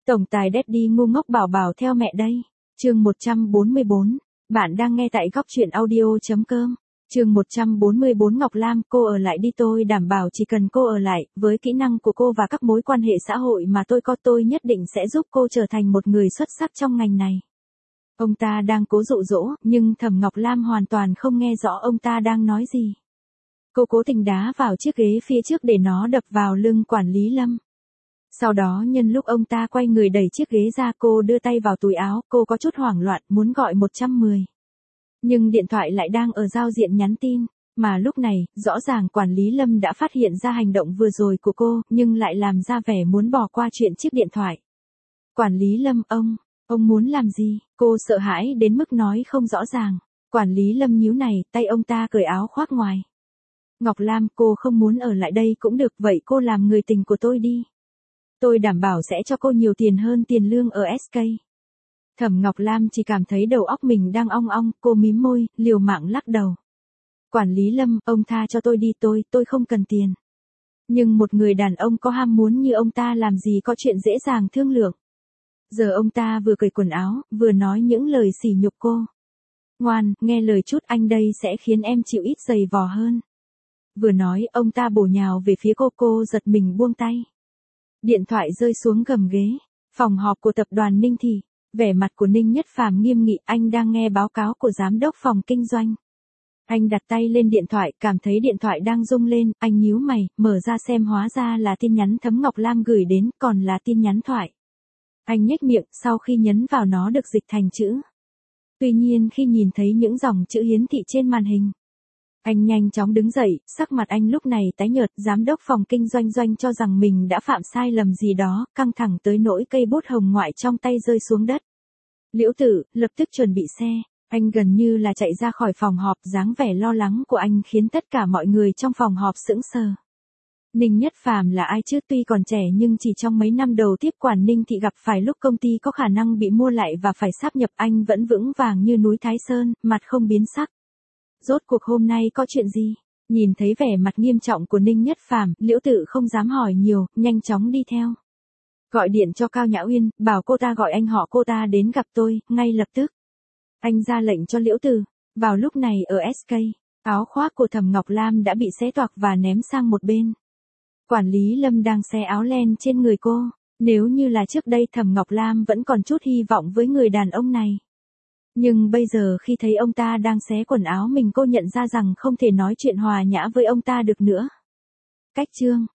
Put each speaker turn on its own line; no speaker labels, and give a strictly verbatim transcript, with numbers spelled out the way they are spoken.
Tổng tài Daddy ngu ngốc bảo bảo theo mẹ đây. Chương một trăm bốn mươi bốn. Bạn đang nghe tại góc truyện audio chấm com. Chương một trăm bốn mươi bốn. Ngọc Lam, cô ở lại đi, tôi đảm bảo chỉ cần cô ở lại, với kỹ năng của cô và các mối quan hệ xã hội mà tôi có, tôi nhất định sẽ giúp cô trở thành một người xuất sắc trong ngành này. Ông ta đang cố dụ dỗ, nhưng Thẩm Ngọc Lam hoàn toàn không nghe rõ ông ta đang nói gì. Cô cố tình đá vào chiếc ghế phía trước để nó đập vào lưng quản lý Lâm. Sau đó nhân lúc ông ta quay người đẩy chiếc ghế ra, cô đưa tay vào túi áo, cô có chút hoảng loạn, muốn gọi một trăm mười. Nhưng điện thoại lại đang ở giao diện nhắn tin, mà lúc này, rõ ràng quản lý Lâm đã phát hiện ra hành động vừa rồi của cô, nhưng lại làm ra vẻ muốn bỏ qua chuyện chiếc điện thoại. Quản lý Lâm, ông, ông muốn làm gì? Cô sợ hãi đến mức nói không rõ ràng. Quản lý Lâm nhíu này, tay ông ta cởi áo khoác ngoài. Ngọc Lam, cô không muốn ở lại đây cũng được, vậy cô làm người tình của tôi đi. Tôi đảm bảo sẽ cho cô nhiều tiền hơn tiền lương ở ét ca. Thẩm Ngọc Lam chỉ cảm thấy đầu óc mình đang ong ong, cô mím môi, liều mạng lắc đầu. Quản lý Lâm, ông tha cho tôi đi, tôi, tôi không cần tiền. Nhưng một người đàn ông có ham muốn như ông ta làm gì có chuyện dễ dàng thương lượng. Giờ ông ta vừa cởi quần áo, vừa nói những lời sỉ nhục cô. Ngoan, nghe lời chút, anh đây sẽ khiến em chịu ít giày vò hơn. Vừa nói, ông ta bổ nhào về phía cô, cô giật mình buông tay. Điện thoại rơi xuống gầm ghế. Phòng họp của tập đoàn Ninh Thị. Vẻ mặt của Ninh Nhất Phàm nghiêm nghị, anh đang nghe báo cáo của giám đốc phòng kinh doanh. Anh đặt tay lên điện thoại, cảm thấy điện thoại đang rung lên, anh nhíu mày, mở ra xem, hóa ra là tin nhắn Thấm Ngọc Lam gửi đến, còn là tin nhắn thoại. Anh nhếch miệng, sau khi nhấn vào nó được dịch thành chữ. Tuy nhiên khi nhìn thấy những dòng chữ hiển thị trên màn hình, anh nhanh chóng đứng dậy, sắc mặt anh lúc này tái nhợt, giám đốc phòng kinh doanh doanh cho rằng mình đã phạm sai lầm gì đó, căng thẳng tới nỗi cây bút hồng ngoại trong tay rơi xuống đất. Liễu Tử, lập tức chuẩn bị xe, anh gần như là chạy ra khỏi phòng họp, dáng vẻ lo lắng của anh khiến tất cả mọi người trong phòng họp sững sờ. Ninh Nhất Phàm là ai chứ, tuy còn trẻ nhưng chỉ trong mấy năm đầu tiếp quản Ninh Thị gặp phải lúc công ty có khả năng bị mua lại và phải sáp nhập, anh vẫn vững vàng như núi Thái Sơn, mặt không biến sắc. Rốt cuộc hôm nay có chuyện gì? Nhìn thấy vẻ mặt nghiêm trọng của Ninh Nhất Phàm, Liễu Tự không dám hỏi nhiều, nhanh chóng đi theo. Gọi điện cho Cao Nhã Uyên, bảo cô ta gọi anh họ cô ta đến gặp tôi, ngay lập tức. Anh ra lệnh cho Liễu Tự. Vào lúc này ở ét ca, áo khoác của Thẩm Ngọc Lam đã bị xé toạc và ném sang một bên. Quản lý Lâm đang xé áo len trên người cô. Nếu như là trước đây, Thẩm Ngọc Lam vẫn còn chút hy vọng với người đàn ông này. Nhưng bây giờ khi thấy ông ta đang xé quần áo mình, cô nhận ra rằng không thể nói chuyện hòa nhã với ông ta được nữa. Cách chương